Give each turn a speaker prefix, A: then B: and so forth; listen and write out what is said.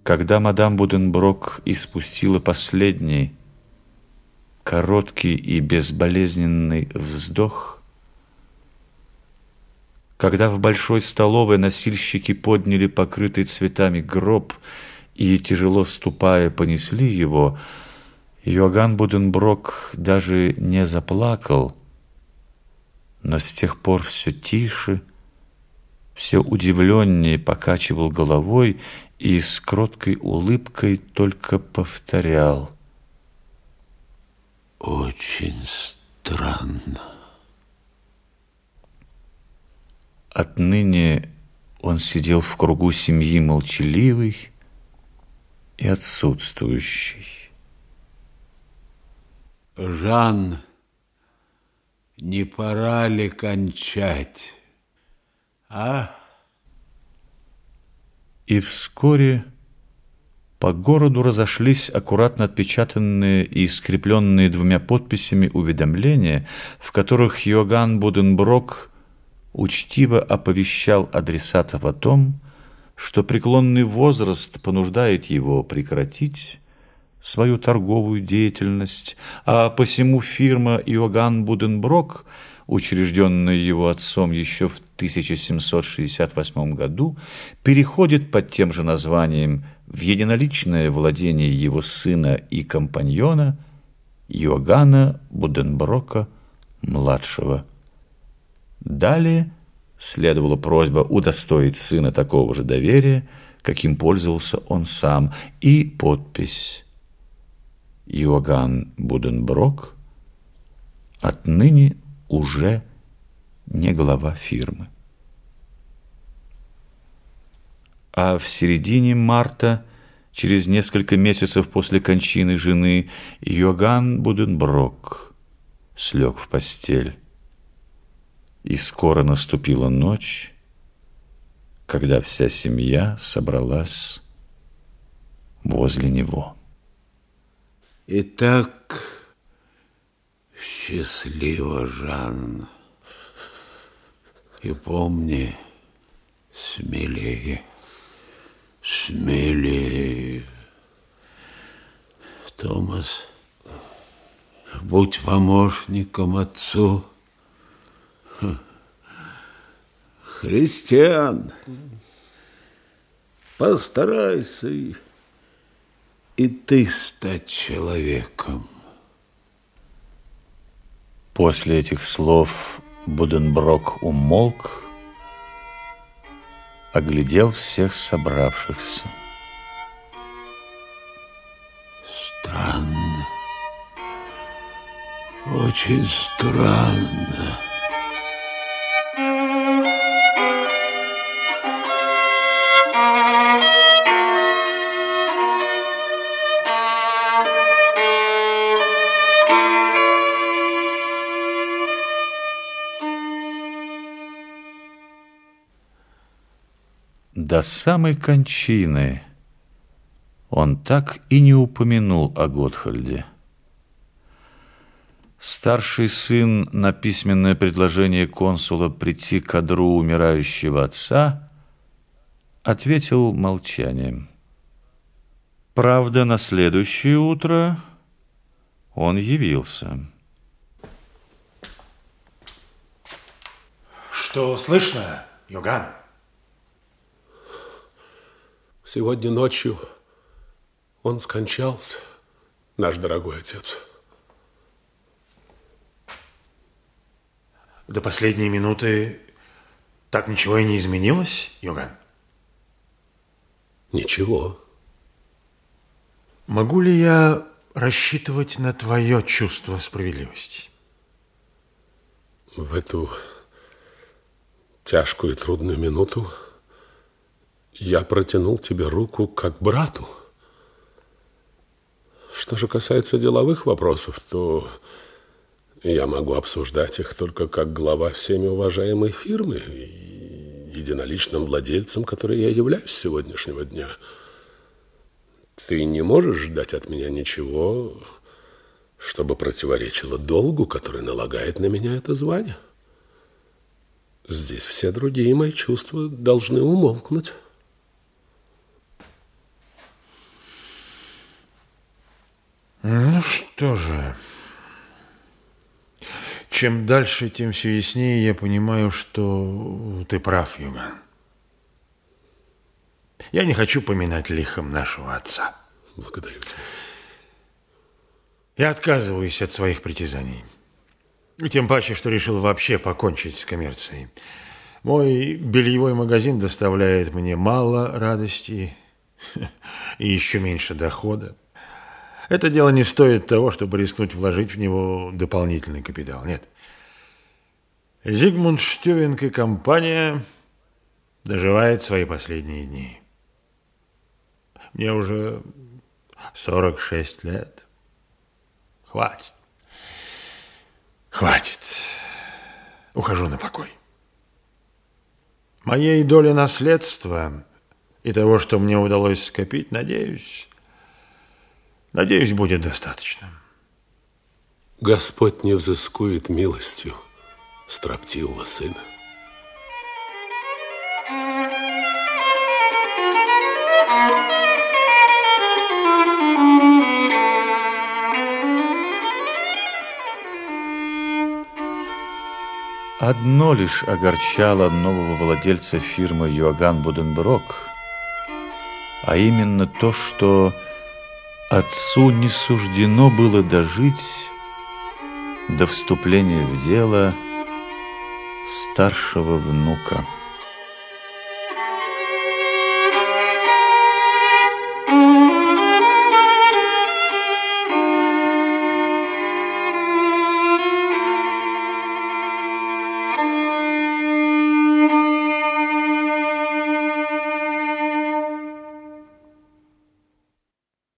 A: Когда мадам Буденброк испустила последний, короткий и безболезненный вздох, когда в большой столовой носильщики подняли покрытый цветами гроб и, тяжело ступая, понесли его, Иоганн Буденброк даже не заплакал, но с тех пор все тише, все удивленнее покачивал головой и с кроткой улыбкой только повторял:
B: «Очень странно».
A: Отныне он сидел в кругу семьи молчаливый и отсутствующий.
B: «Жан, не пора ли кончать, а?»
A: И вскоре по городу разошлись аккуратно отпечатанные и скрепленные двумя подписями уведомления, в которых Иоганн Буденброк учтиво оповещал адресатов о том, что преклонный возраст понуждает его прекратить свою торговую деятельность, а посему фирма Иоганн Буденброк, учрежденная его отцом еще в 1768 году, переходит под тем же названием в единоличное владение его сына и компаньона Иоганна Буденброка-младшего. Далее следовала просьба удостоить сына такого же доверия, каким пользовался он сам, и подпись: Иоганн Буденброк отныне уже не глава фирмы. А в середине марта, через несколько месяцев после кончины жены, Иоганн Буденброк слег в постель. И скоро наступила ночь, когда вся семья собралась возле него.
B: Итак, счастливо, Жан. И помни, смелее, смелее. Томас, будь помощником отцу. Христиан, постарайся и ты стать человеком.
A: После этих слов Буденброк умолк, оглядел всех собравшихся.
B: Странно, очень странно.
A: До самой кончины он так и не упомянул о Готхальде. Старший сын на письменное предложение консула прийти к одру умирающего отца ответил молчанием. Правда, на следующее утро он явился.
C: Что слышно, Иоганн?
D: Сегодня ночью он скончался, наш дорогой отец.
C: До последней минуты так ничего и не изменилось, Иоганн?
D: Ничего.
C: Могу ли я рассчитывать на твое чувство справедливости?
D: В эту тяжкую и трудную минуту я протянул тебе руку как брату. Что же касается деловых вопросов, то я могу обсуждать их только как глава всеми уважаемой фирмы и единоличным владельцем, которой я являюсь с сегодняшнего дня. Ты не можешь ждать от меня ничего, чтобы противоречило долгу, который налагает на меня это звание. Здесь все другие мои чувства должны умолкнуть.
C: Ну что же, чем дальше, тем все яснее я понимаю, что ты прав, Иоганн. Я не хочу поминать лихом нашего отца.
D: Благодарю тебя.
C: Я отказываюсь от своих притязаний. Тем паче, что решил вообще покончить с коммерцией. Мой бельевой магазин доставляет мне мало радости и еще меньше дохода. Это дело не стоит того, чтобы рискнуть вложить в него дополнительный капитал. Нет. Зигмунд Штювинг и компания доживает свои последние дни. Мне уже 46 лет. Хватит. Хватит. Ухожу на покой. Моей доли наследства и того, что мне удалось скопить, надеюсь, будет достаточно.
D: Господь не взыскует милостью строптивого сына.
A: Одно лишь огорчало нового владельца фирмы Иоганн Буденброк, а именно то, что отцу не суждено было дожить до вступления в дело старшего внука.